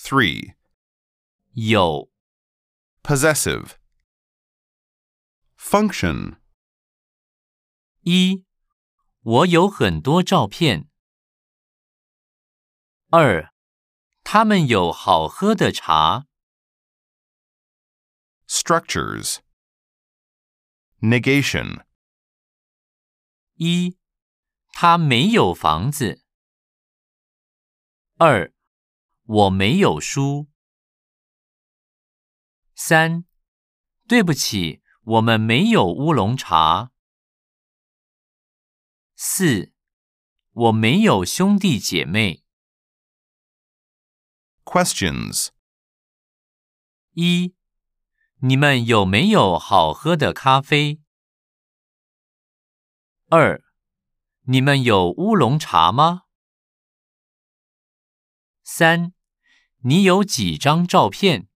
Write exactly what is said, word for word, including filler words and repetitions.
three. 有 Possessive. Function. 一，我有很多照片。二，他们有好喝的茶。 Structures. Negation. 一，他没有房子。二，我没有书。三，对不起，我们没有乌龙茶。四，我没有兄弟姐妹。 Questions. 一，你们有没有好喝的咖啡？二，你们有乌龙茶吗？三，你有几张照片？